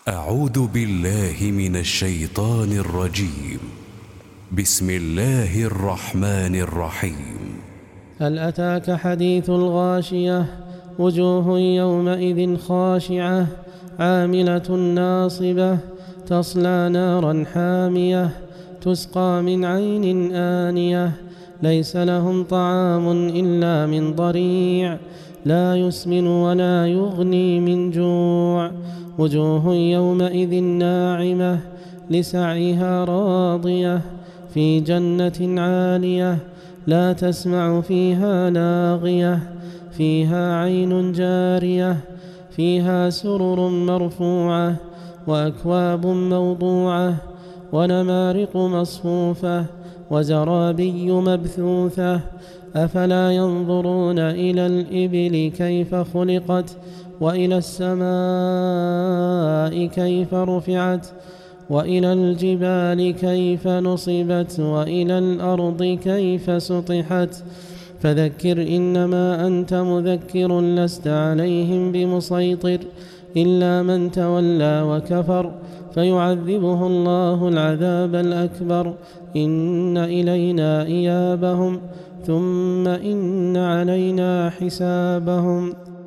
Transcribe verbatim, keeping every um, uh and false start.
أعوذ بالله من الشيطان الرجيم. بسم الله الرحمن الرحيم. هل أتاك حديث الغاشية؟ وجوه يومئذ خاشعة عاملة ناصبة تصلى نارا حامية تسقى من عين آنية ليس لهم طعام إلا من ضريع لا يسمن ولا يغني من جوع. وجوه يومئذ ناعمة لسعيها راضية في جنة عالية لا تسمع فيها لاغية فيها عين جارية فيها سرر مرفوعة وأكواب موضوعة ونمارق مصفوفة وزرابي مبثوثة. أفلا ينظرون إلى الإبل كيف خلقت وإلى السماء كيف رفعت وإلى الجبال كيف نصبت وإلى الأرض كيف سطحت. فذكر إنما أنت مذكر لست عليهم بمسيطر إلا من تولى وكفر فيعذبه الله العذاب الأكبر. إن إلينا إيابهم ثم إن علينا حسابهم.